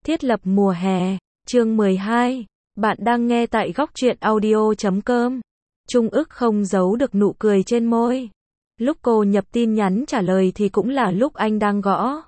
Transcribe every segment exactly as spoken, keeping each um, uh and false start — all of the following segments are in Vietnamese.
Thiết lập mùa hè, chương mười hai. Bạn đang nghe tại góc truyện audio chấm com. Trung ức không giấu được nụ cười trên môi. Lúc cô nhập tin nhắn trả lời thì cũng là lúc anh đang gõ.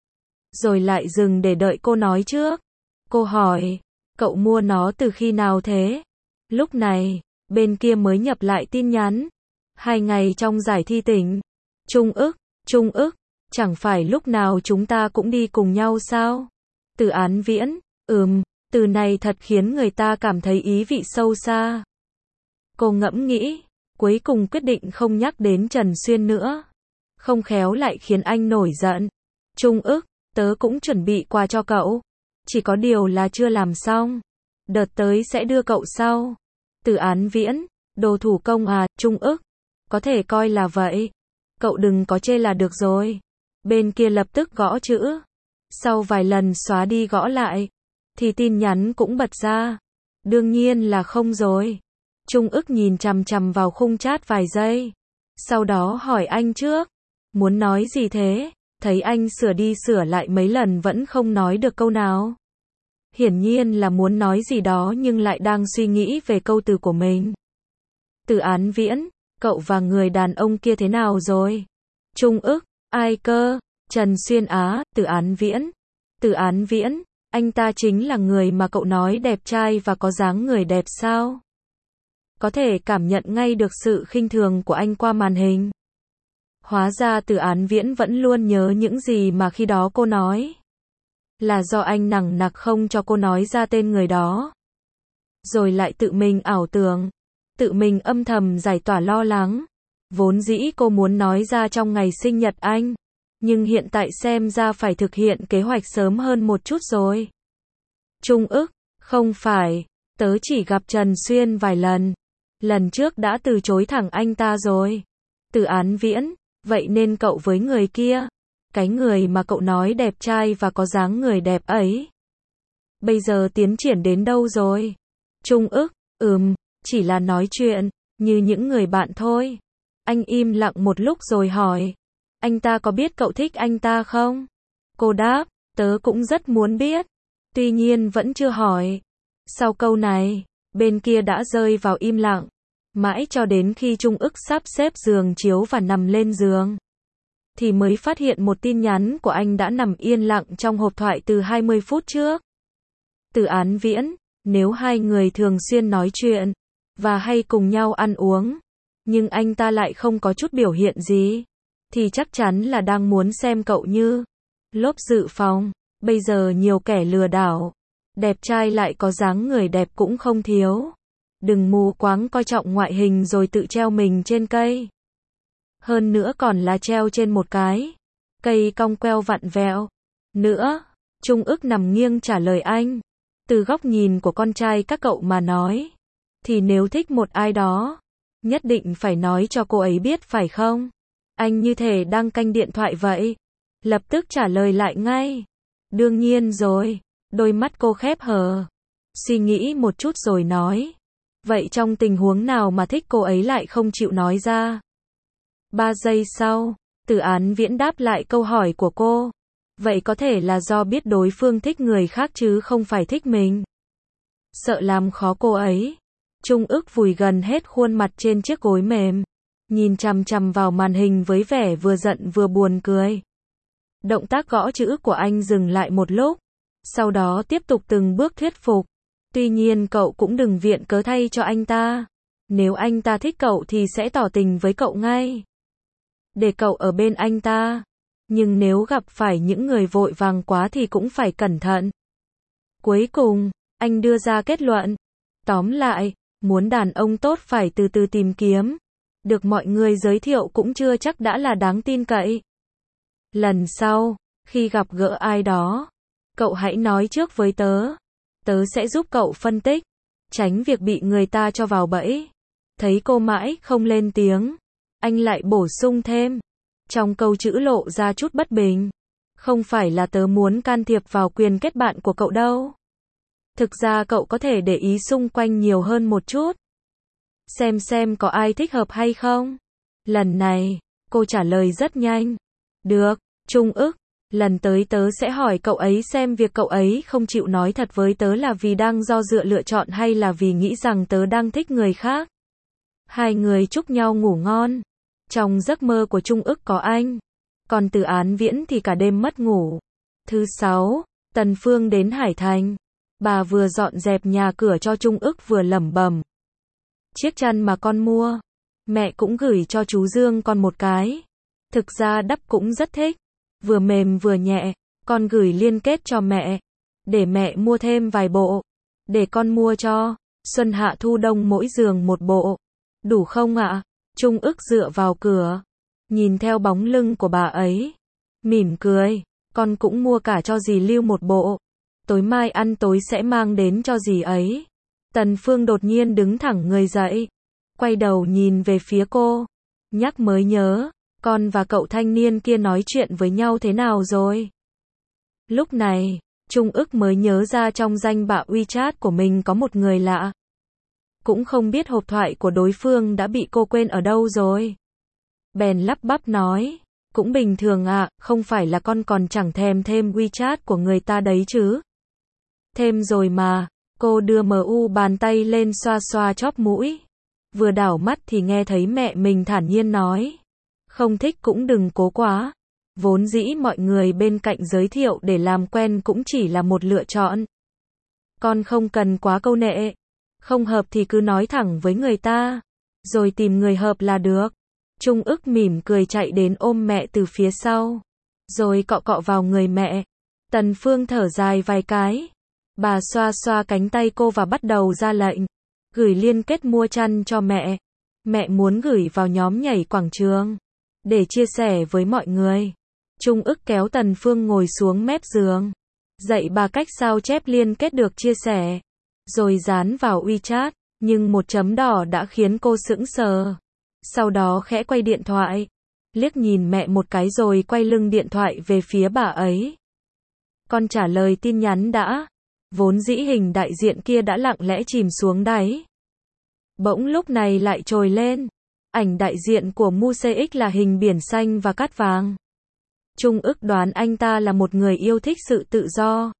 Rồi lại dừng để đợi cô nói trước. Cô hỏi, cậu mua nó từ khi nào thế? Lúc này, bên kia mới nhập lại tin nhắn. Hai ngày trong giải thi tỉnh. Trung ức, Trung ức, chẳng phải lúc nào chúng ta cũng đi cùng nhau sao? Từ Án Viễn, ừm, từ này thật khiến người ta cảm thấy ý vị sâu xa. Cô ngẫm nghĩ, cuối cùng quyết định không nhắc đến Trần Xuyên nữa. Không khéo lại khiến anh nổi giận. Trung ức, tớ cũng chuẩn bị quà cho cậu. Chỉ có điều là chưa làm xong. Đợt tới sẽ đưa cậu sau. Từ Án Viễn, đồ thủ công à, Trung ức. Có thể coi là vậy. Cậu đừng có chê là được rồi. Bên kia lập tức gõ chữ. Sau vài lần xóa đi gõ lại, thì tin nhắn cũng bật ra. Đương nhiên là không rồi. Trung ức nhìn chằm chằm vào khung chat vài giây. Sau đó hỏi anh trước. Muốn nói gì thế? Thấy anh sửa đi sửa lại mấy lần vẫn không nói được câu nào. Hiển nhiên là muốn nói gì đó nhưng lại đang suy nghĩ về câu từ của mình. Từ Án Viễn, cậu và người đàn ông kia thế nào rồi? Trung ức, ai cơ? Trần Xuyên á, Từ Án Viễn. Từ Án Viễn, anh ta chính là người mà cậu nói đẹp trai và có dáng người đẹp sao? Có thể cảm nhận ngay được sự khinh thường của anh qua màn hình. Hóa ra Từ Án Viễn vẫn luôn nhớ những gì mà khi đó cô nói. Là do anh nằng nặc không cho cô nói ra tên người đó. Rồi lại tự mình ảo tưởng. Tự mình âm thầm giải tỏa lo lắng. Vốn dĩ cô muốn nói ra trong ngày sinh nhật anh. Nhưng hiện tại xem ra phải thực hiện kế hoạch sớm hơn một chút rồi. Trung ức, không phải, tớ chỉ gặp Trần Xuyên vài lần. Lần trước đã từ chối thẳng anh ta rồi. Từ Án Viễn, vậy nên cậu với người kia, cái người mà cậu nói đẹp trai và có dáng người đẹp ấy, bây giờ tiến triển đến đâu rồi? Trung ức, ừm, chỉ là nói chuyện, như những người bạn thôi. Anh im lặng một lúc rồi hỏi. Anh ta có biết cậu thích anh ta không? Cô đáp, tớ cũng rất muốn biết. Tuy nhiên vẫn chưa hỏi. Sau câu này, bên kia đã rơi vào im lặng. Mãi cho đến khi Trung ức sắp xếp giường chiếu và nằm lên giường, thì mới phát hiện một tin nhắn của anh đã nằm yên lặng trong hộp thoại từ hai mươi phút trước. Từ Án Viễn, nếu hai người thường xuyên nói chuyện, và hay cùng nhau ăn uống, nhưng anh ta lại không có chút biểu hiện gì, thì chắc chắn là đang muốn xem cậu như lốp dự phòng. Bây giờ nhiều kẻ lừa đảo, đẹp trai lại có dáng người đẹp cũng không thiếu. Đừng mù quáng coi trọng ngoại hình rồi tự treo mình trên cây. Hơn nữa còn là treo trên một cái cây cong queo vặn vẹo. Nữa, Trung ức nằm nghiêng trả lời anh. Từ góc nhìn của con trai các cậu mà nói, thì nếu thích một ai đó, nhất định phải nói cho cô ấy biết phải không? Anh như thể đang canh điện thoại vậy. Lập tức trả lời lại ngay. Đương nhiên rồi. Đôi mắt cô khép hờ. Suy nghĩ một chút rồi nói. Vậy trong tình huống nào mà thích cô ấy lại không chịu nói ra? Ba giây sau, Từ Án Viễn đáp lại câu hỏi của cô. Vậy có thể là do biết đối phương thích người khác chứ không phải thích mình. Sợ làm khó cô ấy, Trung ức vùi gần hết khuôn mặt trên chiếc gối mềm, nhìn chằm chằm vào màn hình với vẻ vừa giận vừa buồn cười. Động tác gõ chữ của anh dừng lại một lúc, sau đó tiếp tục từng bước thuyết phục. Tuy nhiên cậu cũng đừng viện cớ thay cho anh ta. Nếu anh ta thích cậu thì sẽ tỏ tình với cậu ngay, để cậu ở bên anh ta. Nhưng nếu gặp phải những người vội vàng quá thì cũng phải cẩn thận. Cuối cùng, anh đưa ra kết luận. Tóm lại, muốn đàn ông tốt phải từ từ tìm kiếm. Được mọi người giới thiệu cũng chưa chắc đã là đáng tin cậy. Lần sau, khi gặp gỡ ai đó, cậu hãy nói trước với tớ. Tớ sẽ giúp cậu phân tích, tránh việc bị người ta cho vào bẫy. Thấy cô mãi không lên tiếng, anh lại bổ sung thêm. Trong câu chữ lộ ra chút bất bình. Không phải là tớ muốn can thiệp vào quyền kết bạn của cậu đâu. Thực ra cậu có thể để ý xung quanh nhiều hơn một chút. Xem xem có ai thích hợp hay không. Lần này, cô trả lời rất nhanh. Được, Trung ức, Lần tới tớ sẽ hỏi cậu ấy xem việc cậu ấy không chịu nói thật với tớ là vì đang do dự lựa chọn hay là vì nghĩ rằng tớ đang thích người khác. Hai người chúc nhau ngủ ngon. Trong giấc mơ của Trung Ức có anh. Còn Từ Án Viễn thì cả đêm mất ngủ. Thứ sáu, Tần Phương đến Hải Thành. Bà vừa dọn dẹp nhà cửa cho Trung Ức vừa lẩm bẩm. Chiếc chăn mà con mua, mẹ cũng gửi cho chú Dương con một cái. Thực ra đắp cũng rất thích. Vừa mềm vừa nhẹ, con gửi liên kết cho mẹ. Để mẹ mua thêm vài bộ. Để con mua cho. Xuân hạ thu đông mỗi giường một bộ. Đủ không ạ? Trung Ức dựa vào cửa. Nhìn theo bóng lưng của bà ấy. Mỉm cười. Con cũng mua cả cho dì Lưu một bộ. Tối mai ăn tối sẽ mang đến cho dì ấy. Tần Phương đột nhiên đứng thẳng người dậy. Quay đầu nhìn về phía cô. Nhắc mới nhớ. Con và cậu thanh niên kia nói chuyện với nhau thế nào rồi? Lúc này, Trung Ức mới nhớ ra trong danh bạ WeChat của mình có một người lạ. Cũng không biết hộp thoại của đối phương đã bị cô quên ở đâu rồi. Bèn lắp bắp nói, cũng bình thường ạ, à, không phải là con còn chẳng thèm thêm WeChat của người ta đấy chứ. Thêm rồi mà, cô đưa mờ u bàn tay lên xoa xoa chóp mũi. Vừa đảo mắt thì nghe thấy mẹ mình thản nhiên nói. Không thích cũng đừng cố quá. Vốn dĩ mọi người bên cạnh giới thiệu để làm quen cũng chỉ là một lựa chọn. Con không cần quá câu nệ. Không hợp thì cứ nói thẳng với người ta. Rồi tìm người hợp là được. Trung Ức mỉm cười chạy đến ôm mẹ từ phía sau. Rồi cọ cọ vào người mẹ. Tần Phương thở dài vài cái. Bà xoa xoa cánh tay cô và bắt đầu ra lệnh. Gửi liên kết mua chăn cho mẹ. Mẹ muốn gửi vào nhóm nhảy quảng trường. Để chia sẻ với mọi người. Trung Ức kéo Tần Phương ngồi xuống mép giường. Dạy bà cách sao chép liên kết được chia sẻ. Rồi dán vào WeChat. Nhưng một chấm đỏ đã khiến cô sững sờ. Sau đó khẽ quay điện thoại. Liếc nhìn mẹ một cái rồi quay lưng điện thoại về phía bà ấy. Con trả lời tin nhắn đã. Vốn dĩ hình đại diện kia đã lặng lẽ chìm xuống đáy. Bỗng lúc này lại trồi lên. Ảnh đại diện của Muse X là hình biển xanh và cát vàng. Trung Ức đoán anh ta là một người yêu thích sự tự do.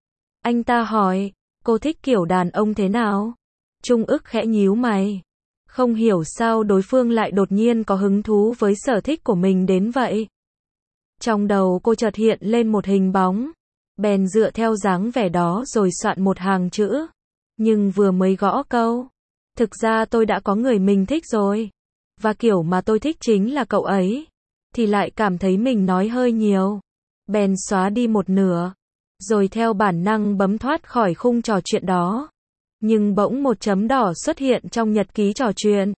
Anh ta hỏi, cô thích kiểu đàn ông thế nào? Trung Ức khẽ nhíu mày. Không hiểu sao đối phương lại đột nhiên có hứng thú với sở thích của mình đến vậy. Trong đầu cô chợt hiện lên một hình bóng. Bèn dựa theo dáng vẻ đó rồi soạn một hàng chữ. Nhưng vừa mới gõ câu. Thực ra tôi đã có người mình thích rồi. Và kiểu mà tôi thích chính là cậu ấy. Thì lại cảm thấy mình nói hơi nhiều. Bèn xóa đi một nửa. Rồi theo bản năng bấm thoát khỏi khung trò chuyện đó. Nhưng bỗng một chấm đỏ xuất hiện trong nhật ký trò chuyện.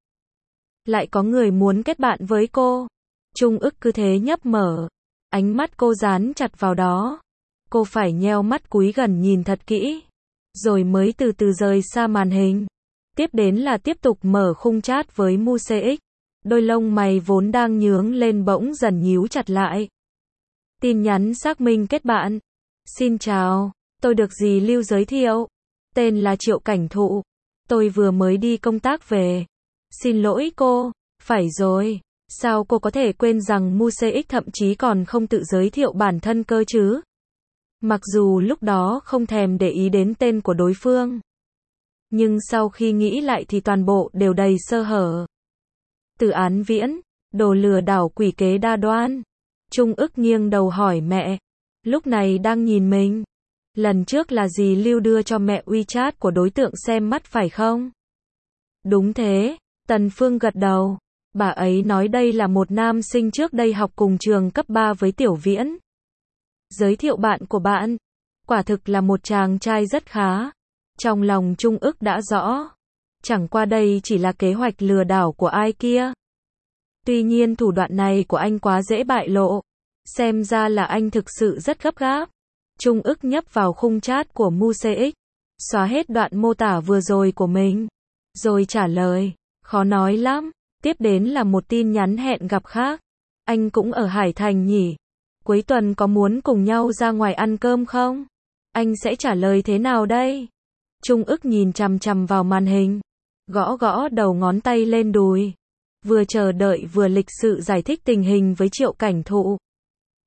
Lại có người muốn kết bạn với cô. Trung Ức cứ thế nhấp mở. Ánh mắt cô dán chặt vào đó. Cô phải nheo mắt cúi gần nhìn thật kỹ. Rồi mới từ từ rời xa màn hình. Tiếp đến là tiếp tục mở khung chat với Muse X. Đôi lông mày vốn đang nhướng lên bỗng dần nhíu chặt lại. Tin nhắn xác minh kết bạn. Xin chào, tôi được dì Lưu giới thiệu. Tên là Triệu Cảnh Thụ. Tôi vừa mới đi công tác về. Xin lỗi cô. Phải rồi. Sao cô có thể quên rằng Muse X thậm chí còn không tự giới thiệu bản thân cơ chứ? Mặc dù lúc đó không thèm để ý đến tên của đối phương. Nhưng sau khi nghĩ lại thì toàn bộ đều đầy sơ hở. Từ Án Viễn, đồ lừa đảo quỷ kế đa đoan. Trung Ức nghiêng đầu hỏi mẹ. Lúc này đang nhìn mình. Lần trước là dì Lưu đưa cho mẹ WeChat của đối tượng xem mắt phải không? Đúng thế, Tần Phương gật đầu. Bà ấy nói đây là một nam sinh trước đây học cùng trường cấp ba với Tiểu Viễn. Giới thiệu bạn của bạn. Quả thực là một chàng trai rất khá. Trong lòng Trung Ức đã rõ. Chẳng qua đây chỉ là kế hoạch lừa đảo của ai kia. Tuy nhiên thủ đoạn này của anh quá dễ bại lộ. Xem ra là anh thực sự rất gấp gáp. Trung Ức nhấp vào khung chat của Muse X. Xóa hết đoạn mô tả vừa rồi của mình. Rồi trả lời. Khó nói lắm. Tiếp đến là một tin nhắn hẹn gặp khác. Anh cũng ở Hải Thành nhỉ? Cuối tuần có muốn cùng nhau ra ngoài ăn cơm không? Anh sẽ trả lời thế nào đây? Trung Ức nhìn chằm chằm vào màn hình. Gõ gõ đầu ngón tay lên đùi. Vừa chờ đợi vừa lịch sự giải thích tình hình với Triệu Cảnh Thụ.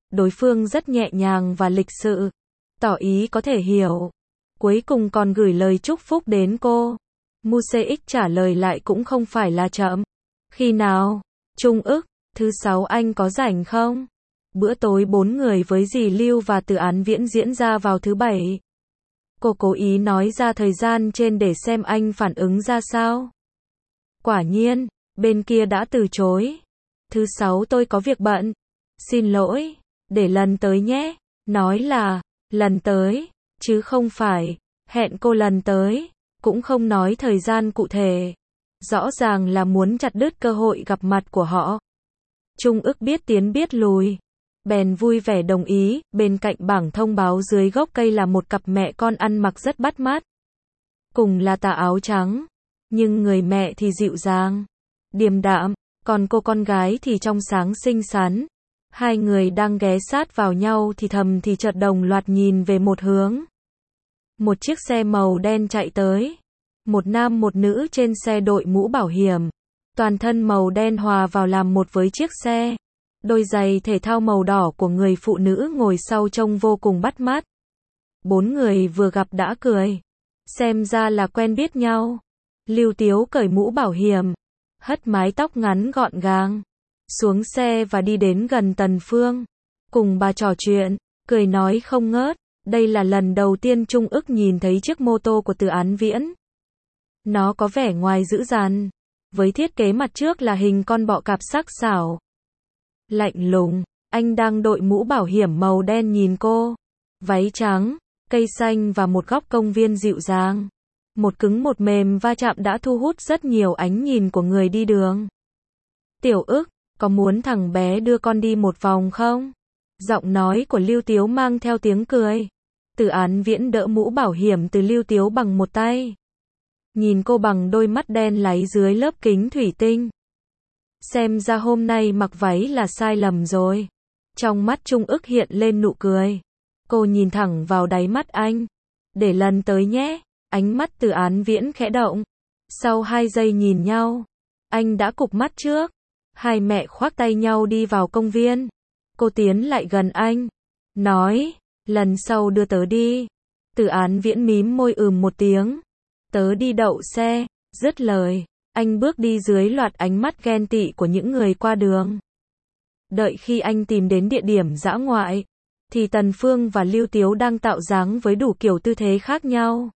Đối phương rất nhẹ nhàng và lịch sự, tỏ ý có thể hiểu. Cuối cùng còn gửi lời chúc phúc đến cô. Muse X trả lời lại cũng không phải là chậm. Khi nào? Trung ức, thứ sáu anh có rảnh không? Bữa tối bốn người với dì Lưu và Từ Án Viễn diễn ra vào thứ bảy. Cô cố ý nói ra thời gian trên để xem anh phản ứng ra sao. Quả nhiên, bên kia đã từ chối. Thứ sáu tôi có việc bận. Xin lỗi, để lần tới nhé. Nói là, lần tới, chứ không phải, hẹn cô lần tới. Cũng không nói thời gian cụ thể. Rõ ràng là muốn chặt đứt cơ hội gặp mặt của họ. Trung ức biết tiến biết lùi. Bèn vui vẻ đồng ý, bên cạnh bảng thông báo dưới gốc cây là một cặp mẹ con ăn mặc rất bắt mắt. Cùng là tà áo trắng, nhưng người mẹ thì dịu dàng, điềm đạm, còn cô con gái thì trong sáng xinh xắn. Hai người đang ghé sát vào nhau thì thầm thì chợt đồng loạt nhìn về một hướng. Một chiếc xe màu đen chạy tới. Một nam một nữ trên xe đội mũ bảo hiểm. Toàn thân màu đen hòa vào làm một với chiếc xe. Đôi giày thể thao màu đỏ của người phụ nữ ngồi sau trông vô cùng bắt mắt. Bốn người vừa gặp đã cười. Xem ra là quen biết nhau. Lưu Tiếu cởi mũ bảo hiểm, hất mái tóc ngắn gọn gàng, xuống xe và đi đến gần Tần Phương. Cùng bà trò chuyện, cười nói không ngớt. Đây là lần đầu tiên Trung ức nhìn thấy chiếc mô tô của Từ Án Viễn. Nó có vẻ ngoài dữ dằn, với thiết kế mặt trước là hình con bọ cạp sắc sảo. Lạnh lùng, anh đang đội mũ bảo hiểm màu đen nhìn cô. Váy trắng, cây xanh và một góc công viên dịu dàng. Một cứng một mềm va chạm đã thu hút rất nhiều ánh nhìn của người đi đường. Tiểu ức, có muốn thằng bé đưa con đi một vòng không? Giọng nói của Lưu Tiếu mang theo tiếng cười. Từ Án Viễn đỡ mũ bảo hiểm từ Lưu Tiếu bằng một tay. Nhìn cô bằng đôi mắt đen láy dưới lớp kính thủy tinh. Xem ra hôm nay mặc váy là sai lầm rồi. Trong mắt Trung ức hiện lên nụ cười. Cô nhìn thẳng vào đáy mắt anh. Để lần tới nhé. Ánh mắt Từ Án Viễn khẽ động. Sau hai giây nhìn nhau, anh đã cụp mắt trước. Hai mẹ khoác tay nhau đi vào công viên. Cô tiến lại gần anh, nói, lần sau đưa tớ đi. Từ Án Viễn mím môi ừm một tiếng. Tớ đi đậu xe. Dứt lời, anh bước đi dưới loạt ánh mắt ghen tị của những người qua đường. Đợi khi anh tìm đến địa điểm dã ngoại, thì Tần Phương và Lưu Tiếu đang tạo dáng với đủ kiểu tư thế khác nhau.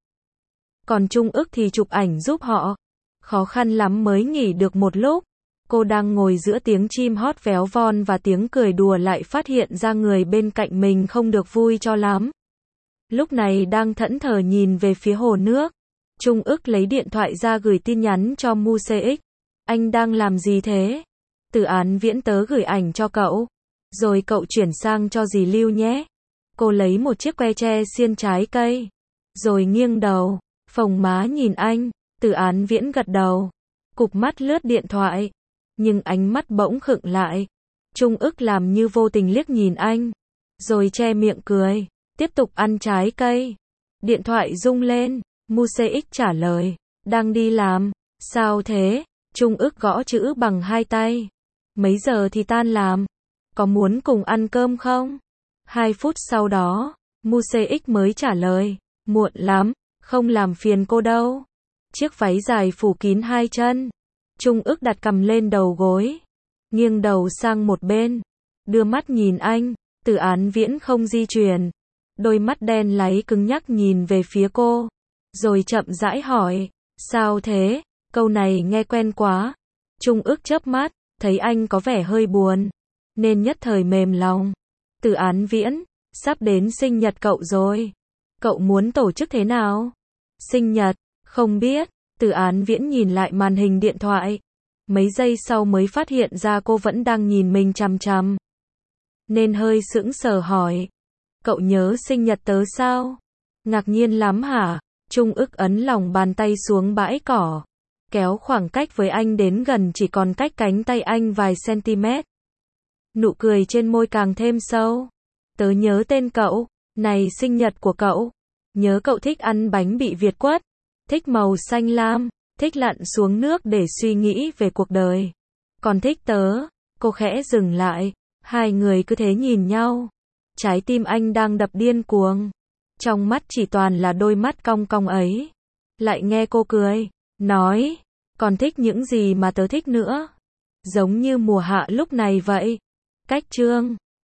Còn Trung ức thì chụp ảnh giúp họ. Khó khăn lắm mới nghỉ được một lúc. Cô đang ngồi giữa tiếng chim hót véo von và tiếng cười đùa lại phát hiện ra người bên cạnh mình không được vui cho lắm. Lúc này đang thẫn thờ nhìn về phía hồ nước. Trung ức lấy điện thoại ra gửi tin nhắn cho Muse X. Anh đang làm gì thế? Từ Án Viễn tớ gửi ảnh cho cậu. Rồi cậu chuyển sang cho dì Lưu nhé. Cô lấy một chiếc que tre xiên trái cây. Rồi nghiêng đầu, phồng má nhìn anh. Từ Án Viễn gật đầu. Cụp mắt lướt điện thoại. Nhưng ánh mắt bỗng khựng lại. Trung ức làm như vô tình liếc nhìn anh. Rồi che miệng cười. Tiếp tục ăn trái cây. Điện thoại rung lên. Muse X trả lời. Đang đi làm. Sao thế? Trung ức gõ chữ bằng hai tay. Mấy giờ thì tan làm? Có muốn cùng ăn cơm không? Hai phút sau đó, Muse X mới trả lời. Muộn lắm, không làm phiền cô đâu. Chiếc váy dài phủ kín hai chân. Trung ức đặt cằm lên đầu gối. Nghiêng đầu sang một bên. Đưa mắt nhìn anh. Từ Án Viễn không di chuyển. Đôi mắt đen láy cứng nhắc nhìn về phía cô. Rồi chậm rãi hỏi. Sao thế? Câu này nghe quen quá. Trung ức chớp mắt. Thấy anh có vẻ hơi buồn. Nên nhất thời mềm lòng. Từ Án Viễn. Sắp đến sinh nhật cậu rồi. Cậu muốn tổ chức thế nào? Sinh nhật? Không biết. Từ Án Viễn nhìn lại màn hình điện thoại. Mấy giây sau mới phát hiện ra cô vẫn đang nhìn mình chằm chằm. Nên hơi sững sờ hỏi. Cậu nhớ sinh nhật tớ sao? Ngạc nhiên lắm hả? Trung ức ấn lòng bàn tay xuống bãi cỏ. Kéo khoảng cách với anh đến gần chỉ còn cách cánh tay anh vài cm. Nụ cười trên môi càng thêm sâu. Tớ nhớ tên cậu. Này sinh nhật của cậu. Nhớ cậu thích ăn bánh bị Việt quất. Thích màu xanh lam. Thích lặn xuống nước để suy nghĩ về cuộc đời. Còn thích tớ. Cô khẽ dừng lại. Hai người cứ thế nhìn nhau. Trái tim anh đang đập điên cuồng. Trong mắt chỉ toàn là đôi mắt cong cong ấy. Lại nghe cô cười, nói, còn thích những gì mà tớ thích nữa. Giống như mùa hạ lúc này vậy. Cách chương